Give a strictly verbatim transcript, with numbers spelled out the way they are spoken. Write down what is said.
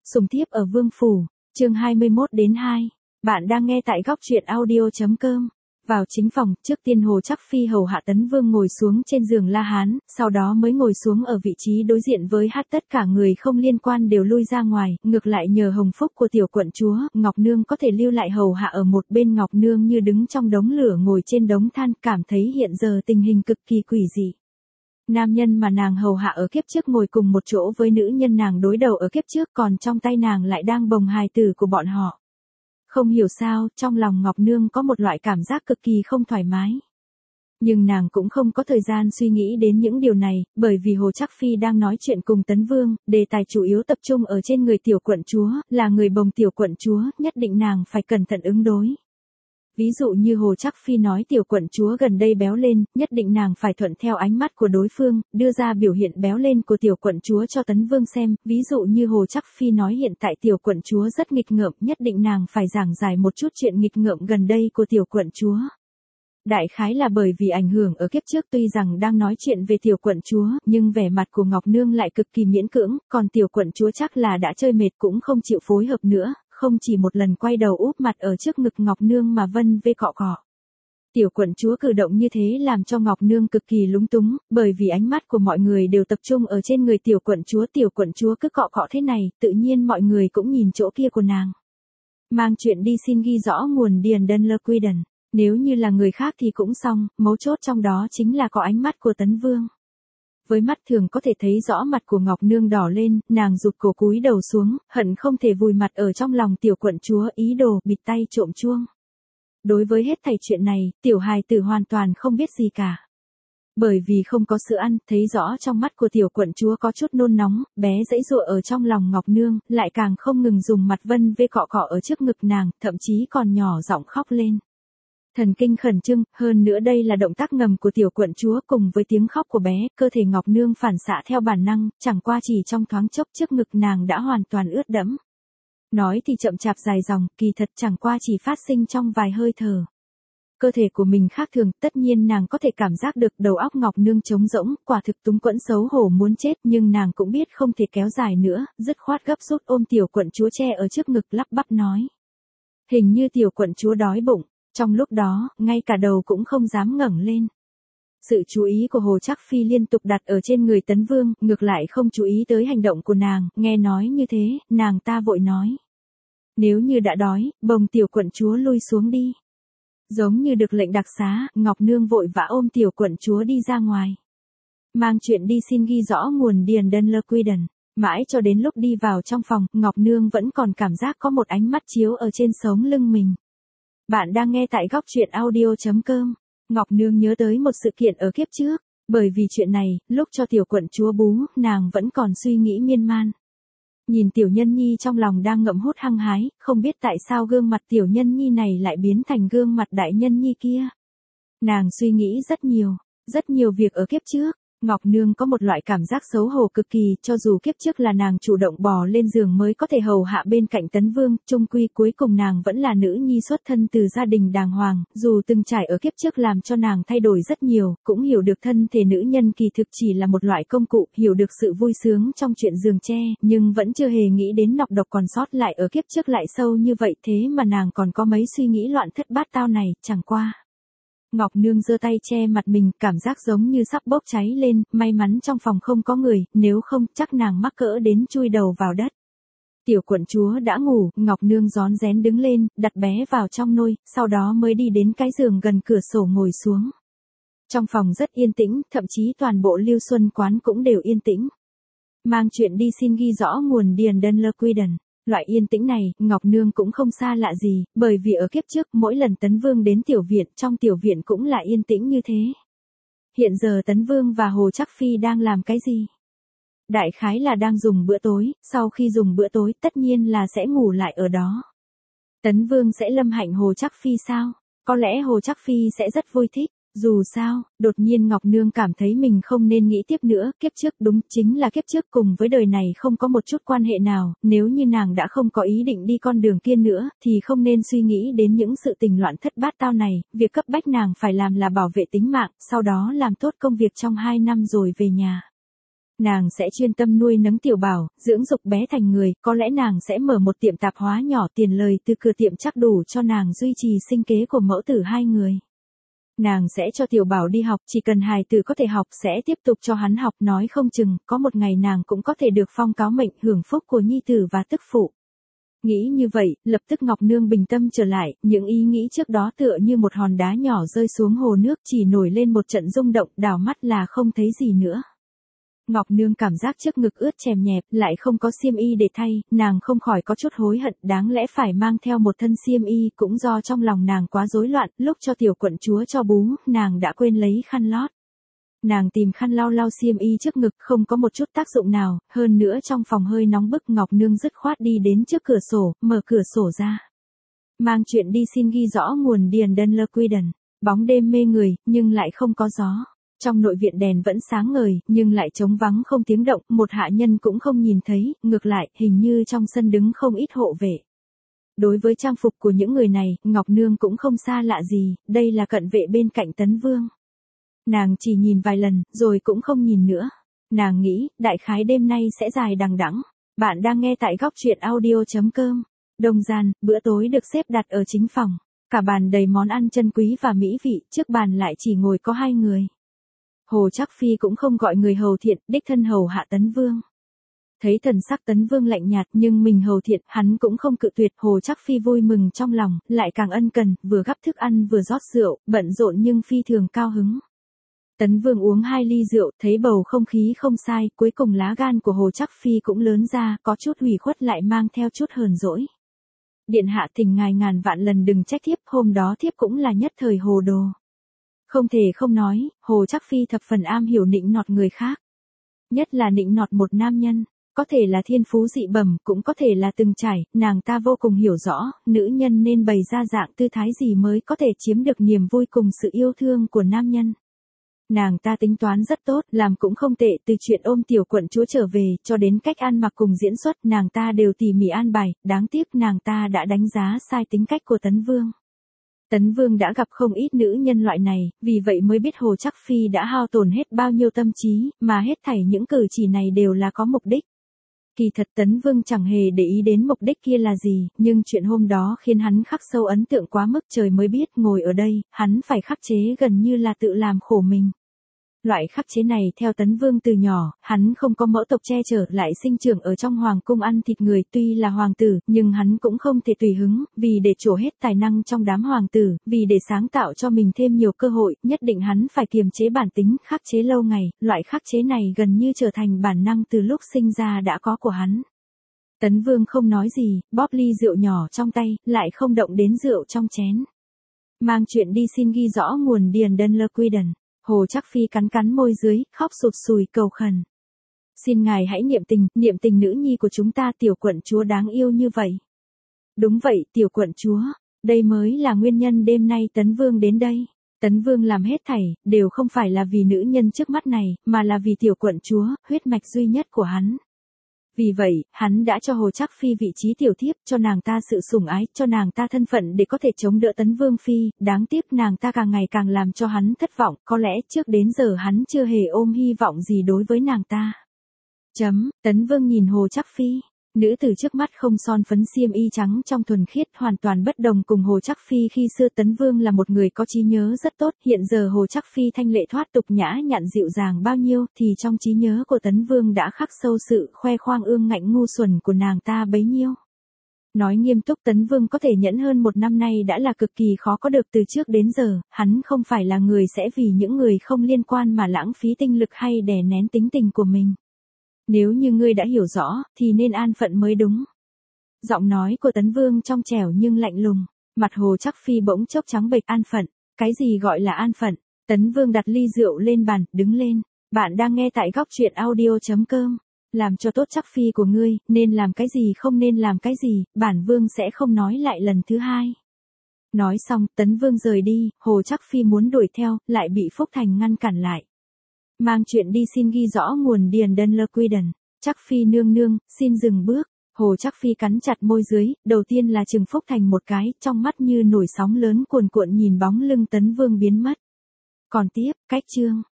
Sùng thiếp ở Vương Phủ, chương hai mươi mốt đến hai. Bạn đang nghe tại góc truyện audio.com. Vào chính phòng, trước tiên Hồ Trác Phi hầu hạ Tấn Vương ngồi xuống trên giường La Hán, sau đó mới ngồi xuống ở vị trí đối diện với hát tất cả người không liên quan đều lui ra ngoài, ngược lại nhờ hồng phúc của tiểu quận chúa, Ngọc Nương có thể lưu lại hầu hạ ở một bên. Ngọc Nương như đứng trong đống lửa ngồi trên đống than, cảm thấy hiện giờ tình hình cực kỳ quỷ dị. Nam nhân mà nàng hầu hạ ở kiếp trước ngồi cùng một chỗ với nữ nhân nàng đối đầu ở kiếp trước, còn trong tay nàng lại đang bồng hài tử của bọn họ. Không hiểu sao, trong lòng Ngọc Nương có một loại cảm giác cực kỳ không thoải mái. Nhưng nàng cũng không có thời gian suy nghĩ đến những điều này, bởi vì Hồ Trác Phi đang nói chuyện cùng Tấn Vương, đề tài chủ yếu tập trung ở trên người tiểu quận chúa, là người bồng tiểu quận chúa, nhất định nàng phải cẩn thận ứng đối. Ví dụ như Hồ Trác Phi nói tiểu quận chúa gần đây béo lên, nhất định nàng phải thuận theo ánh mắt của đối phương, đưa ra biểu hiện béo lên của tiểu quận chúa cho Tấn Vương xem. Ví dụ như Hồ Trác Phi nói hiện tại tiểu quận chúa rất nghịch ngợm, nhất định nàng phải giảng giải một chút chuyện nghịch ngợm gần đây của tiểu quận chúa. Đại khái là bởi vì ảnh hưởng ở kiếp trước, tuy rằng đang nói chuyện về tiểu quận chúa, nhưng vẻ mặt của Ngọc Nương lại cực kỳ miễn cưỡng, còn tiểu quận chúa chắc là đã chơi mệt cũng không chịu phối hợp nữa. Không chỉ một lần quay đầu úp mặt ở trước ngực Ngọc Nương mà vân vê cọ cọ. Tiểu quận chúa cử động như thế làm cho Ngọc Nương cực kỳ lúng túng, bởi vì ánh mắt của mọi người đều tập trung ở trên người tiểu quận chúa. Tiểu quận chúa cứ cọ cọ thế này, tự nhiên mọi người cũng nhìn chỗ kia của nàng. Mang chuyện đi xin ghi rõ nguồn điền đơn lơ quy đần. Nếu như là người khác thì cũng xong, mấu chốt trong đó chính là có ánh mắt của Tấn Vương. Với mắt thường có thể thấy rõ mặt của Ngọc Nương đỏ lên, nàng rụt cổ cúi đầu xuống, hận không thể vùi mặt ở trong lòng tiểu quận chúa, ý đồ bịt tay trộm chuông. Đối với hết thảy chuyện này, tiểu hài tử hoàn toàn không biết gì cả. Bởi vì không có sữa ăn, thấy rõ trong mắt của tiểu quận chúa có chút nôn nóng, bé giãy giụa ở trong lòng Ngọc Nương, lại càng không ngừng dùng mặt vân vê cọ cọ ở trước ngực nàng, thậm chí còn nhỏ giọng khóc lên. Thần kinh khẩn trương, hơn nữa đây là động tác ngầm của tiểu quận chúa cùng với tiếng khóc của bé, cơ thể Ngọc Nương phản xạ theo bản năng, chẳng qua chỉ trong thoáng chốc trước ngực nàng đã hoàn toàn ướt đẫm. Nói thì chậm chạp dài dòng, kỳ thật chẳng qua chỉ phát sinh trong vài hơi thở. Cơ thể của mình khác thường, tất nhiên nàng có thể cảm giác được đầu óc Ngọc Nương trống rỗng, quả thực túng quẫn xấu hổ muốn chết, nhưng nàng cũng biết không thể kéo dài nữa, dứt khoát gấp rút ôm tiểu quận chúa che ở trước ngực lắp bắp nói. Hình như tiểu quận chúa đói bụng. Trong lúc đó, ngay cả đầu cũng không dám ngẩng lên. Sự chú ý của Hồ Trác Phi liên tục đặt ở trên người Tấn Vương, ngược lại không chú ý tới hành động của nàng, nghe nói như thế, nàng ta vội nói. Nếu như đã đói, bồng tiểu quận chúa lui xuống đi. Giống như được lệnh đặc xá, Ngọc Nương vội vã ôm tiểu quận chúa đi ra ngoài. Mang chuyện đi xin ghi rõ nguồn điền đơn lơ quy đần. Mãi cho đến lúc đi vào trong phòng, Ngọc Nương vẫn còn cảm giác có một ánh mắt chiếu ở trên sống lưng mình. Bạn đang nghe tại góc truyện audio.com. Ngọc Nương nhớ tới một sự kiện ở kiếp trước, bởi vì chuyện này, lúc cho tiểu quận chúa bú, nàng vẫn còn suy nghĩ miên man. Nhìn tiểu nhân nhi trong lòng đang ngậm hút hăng hái, không biết tại sao gương mặt tiểu nhân nhi này lại biến thành gương mặt đại nhân nhi kia. Nàng suy nghĩ rất nhiều, rất nhiều việc ở kiếp trước. Ngọc Nương có một loại cảm giác xấu hổ cực kỳ, cho dù kiếp trước là nàng chủ động bò lên giường mới có thể hầu hạ bên cạnh Tấn Vương, chung quy cuối cùng nàng vẫn là nữ nhi xuất thân từ gia đình đàng hoàng, dù từng trải ở kiếp trước làm cho nàng thay đổi rất nhiều, cũng hiểu được thân thể nữ nhân kỳ thực chỉ là một loại công cụ, hiểu được sự vui sướng trong chuyện giường tre, nhưng vẫn chưa hề nghĩ đến nọc độc còn sót lại ở kiếp trước lại sâu như vậy, thế mà nàng còn có mấy suy nghĩ loạn thất bát tao này, chẳng qua. Ngọc Nương giơ tay che mặt mình, cảm giác giống như sắp bốc cháy lên, may mắn trong phòng không có người, nếu không chắc nàng mắc cỡ đến chui đầu vào đất. Tiểu quận chúa đã ngủ, Ngọc Nương rón rén đứng lên, đặt bé vào trong nôi, sau đó mới đi đến cái giường gần cửa sổ ngồi xuống. Trong phòng rất yên tĩnh, thậm chí toàn bộ Lưu Xuân quán cũng đều yên tĩnh. Mang chuyện đi xin ghi rõ nguồn điền đơn lơ quy đần. Loại yên tĩnh này, Ngọc Nương cũng không xa lạ gì, bởi vì ở kiếp trước, mỗi lần Tấn Vương đến tiểu viện, trong tiểu viện cũng là yên tĩnh như thế. Hiện giờ Tấn Vương và Hồ Trác Phi đang làm cái gì? Đại khái là đang dùng bữa tối, sau khi dùng bữa tối, tất nhiên là sẽ ngủ lại ở đó. Tấn Vương sẽ lâm hạnh Hồ Trác Phi sao? Có lẽ Hồ Trác Phi sẽ rất vui thích. Dù sao, đột nhiên Ngọc Nương cảm thấy mình không nên nghĩ tiếp nữa, kiếp trước đúng chính là kiếp trước cùng với đời này không có một chút quan hệ nào, nếu như nàng đã không có ý định đi con đường kia nữa, thì không nên suy nghĩ đến những sự tình loạn thất bát tao này, việc cấp bách nàng phải làm là bảo vệ tính mạng, sau đó làm tốt công việc trong hai năm rồi về nhà. Nàng sẽ chuyên tâm nuôi nấng tiểu bảo, dưỡng dục bé thành người, có lẽ nàng sẽ mở một tiệm tạp hóa nhỏ, tiền lời từ cửa tiệm chắc đủ cho nàng duy trì sinh kế của mẫu tử hai người. Nàng sẽ cho tiểu bảo đi học, chỉ cần hài tử có thể học sẽ tiếp tục cho hắn học, nói không chừng, có một ngày nàng cũng có thể được phong cáo mệnh, hưởng phúc của nhi tử và tức phụ. Nghĩ như vậy, lập tức Ngọc Nương bình tâm trở lại, những ý nghĩ trước đó tựa như một hòn đá nhỏ rơi xuống hồ nước, chỉ nổi lên một trận rung động, đảo mắt là không thấy gì nữa. Ngọc Nương cảm giác trước ngực ướt chèm nhẹp, lại không có xiêm y để thay, nàng không khỏi có chút hối hận, đáng lẽ phải mang theo một thân xiêm y, cũng do trong lòng nàng quá rối loạn, lúc cho tiểu quận chúa cho bú, nàng đã quên lấy khăn lót. Nàng tìm khăn lau lau xiêm y trước ngực, không có một chút tác dụng nào, hơn nữa trong phòng hơi nóng bức, Ngọc Nương dứt khoát đi đến trước cửa sổ, mở cửa sổ ra. Mang chuyện đi xin ghi rõ nguồn Điền Đơn Lơ Quy Đần, bóng đêm mê người, nhưng lại không có gió. Trong nội viện đèn vẫn sáng ngời, nhưng lại trống vắng không tiếng động, một hạ nhân cũng không nhìn thấy, ngược lại, hình như trong sân đứng không ít hộ vệ. Đối với trang phục của những người này, Ngọc Nương cũng không xa lạ gì, đây là cận vệ bên cạnh Tấn Vương. Nàng chỉ nhìn vài lần, rồi cũng không nhìn nữa. Nàng nghĩ, đại khái đêm nay sẽ dài đằng đẵng. Bạn đang nghe tại góc truyện audio chấm com. Đông gian, bữa tối được xếp đặt ở chính phòng. Cả bàn đầy món ăn chân quý và mỹ vị, trước bàn lại chỉ ngồi có hai người. Hồ Trác Phi cũng không gọi người hầu thiện, đích thân hầu hạ Tấn Vương. Thấy thần sắc Tấn Vương lạnh nhạt nhưng mình hầu thiện, hắn cũng không cự tuyệt. Hồ Trác Phi vui mừng trong lòng, lại càng ân cần, vừa gắp thức ăn vừa rót rượu, bận rộn nhưng phi thường cao hứng. Tấn Vương uống hai ly rượu, thấy bầu không khí không sai, cuối cùng lá gan của Hồ Trác Phi cũng lớn ra, có chút hủy khuất lại mang theo chút hờn dỗi. Điện hạ thỉnh ngài ngàn vạn lần đừng trách thiếp, hôm đó thiếp cũng là nhất thời hồ đồ. Không thể không nói, Hồ Trác Phi thập phần am hiểu nịnh nọt người khác. Nhất là nịnh nọt một nam nhân, có thể là thiên phú dị bẩm, cũng có thể là từng trải, nàng ta vô cùng hiểu rõ, nữ nhân nên bày ra dạng tư thái gì mới có thể chiếm được niềm vui cùng sự yêu thương của nam nhân. Nàng ta tính toán rất tốt, làm cũng không tệ, từ chuyện ôm tiểu quận chúa trở về, cho đến cách ăn mặc cùng diễn xuất, nàng ta đều tỉ mỉ an bài, đáng tiếc nàng ta đã đánh giá sai tính cách của Tấn Vương. Tấn Vương đã gặp không ít nữ nhân loại này, vì vậy mới biết Hồ Trác Phi đã hao tổn hết bao nhiêu tâm trí, mà hết thảy những cử chỉ này đều là có mục đích. Kỳ thật Tấn Vương chẳng hề để ý đến mục đích kia là gì, nhưng chuyện hôm đó khiến hắn khắc sâu ấn tượng quá mức, trời mới biết, ngồi ở đây, hắn phải khắc chế gần như là tự làm khổ mình. Loại khắc chế này theo Tấn Vương từ nhỏ, hắn không có mẫu tộc che chở, lại sinh trưởng ở trong hoàng cung ăn thịt người, tuy là hoàng tử, nhưng hắn cũng không thể tùy hứng, vì để trổ hết tài năng trong đám hoàng tử, vì để sáng tạo cho mình thêm nhiều cơ hội, nhất định hắn phải kiềm chế bản tính, khắc chế lâu ngày, loại khắc chế này gần như trở thành bản năng từ lúc sinh ra đã có của hắn. Tấn Vương không nói gì, bóp ly rượu nhỏ trong tay, lại không động đến rượu trong chén. Mang chuyện đi xin ghi rõ nguồn Điền Đơn Lơ Quy Đần. Hồ Trác Phi cắn cắn môi dưới, khóc sụt sùi cầu khẩn. Xin ngài hãy niệm tình, niệm tình nữ nhi của chúng ta, tiểu quận chúa đáng yêu như vậy. Đúng vậy, tiểu quận chúa, đây mới là nguyên nhân đêm nay Tấn Vương đến đây. Tấn Vương làm hết thảy, đều không phải là vì nữ nhân trước mắt này, mà là vì tiểu quận chúa, huyết mạch duy nhất của hắn. Vì vậy, hắn đã cho Hồ Trác Phi vị trí tiểu thiếp, cho nàng ta sự sủng ái, cho nàng ta thân phận để có thể chống đỡ Tấn Vương Phi, đáng tiếc nàng ta càng ngày càng làm cho hắn thất vọng, có lẽ trước đến giờ hắn chưa hề ôm hy vọng gì đối với nàng ta. Chấm, Tấn Vương nhìn Hồ Trác Phi, nữ tử trước mắt không son phấn, xiêm y trắng trong thuần khiết, hoàn toàn bất đồng cùng Hồ Trác Phi khi xưa. Tấn Vương là một người có trí nhớ rất tốt, hiện giờ Hồ Trác Phi thanh lệ thoát tục, nhã nhặn dịu dàng bao nhiêu, thì trong trí nhớ của Tấn Vương đã khắc sâu sự khoe khoang ương ngạnh ngu xuẩn của nàng ta bấy nhiêu. Nói nghiêm túc, Tấn Vương có thể nhẫn hơn một năm nay đã là cực kỳ khó có được. Từ trước đến giờ, hắn không phải là người sẽ vì những người không liên quan mà lãng phí tinh lực hay đè nén tính tình của mình. Nếu như ngươi đã hiểu rõ, thì nên an phận mới đúng. Giọng nói của Tấn Vương trong trẻo nhưng lạnh lùng, mặt Hồ Trác Phi bỗng chốc trắng bệch. An phận, cái gì gọi là an phận? Tấn Vương đặt ly rượu lên bàn, đứng lên. Bạn đang nghe tại góc truyện audio chấm com. Làm cho tốt Trác Phi của ngươi, nên làm cái gì không nên làm cái gì, bản Vương sẽ không nói lại lần thứ hai. Nói xong, Tấn Vương rời đi, Hồ Trác Phi muốn đuổi theo, lại bị Phúc Thành ngăn cản lại. Mang chuyện đi xin ghi rõ nguồn Điền Đơn Lơ Quy Đần. Trác Phi nương nương, xin dừng bước. Hồ Trác Phi cắn chặt môi dưới, đầu tiên là chừng Phúc Thành một cái, trong mắt như nổi sóng lớn cuồn cuộn nhìn bóng lưng Tấn Vương biến mất. Còn tiếp, cách chương.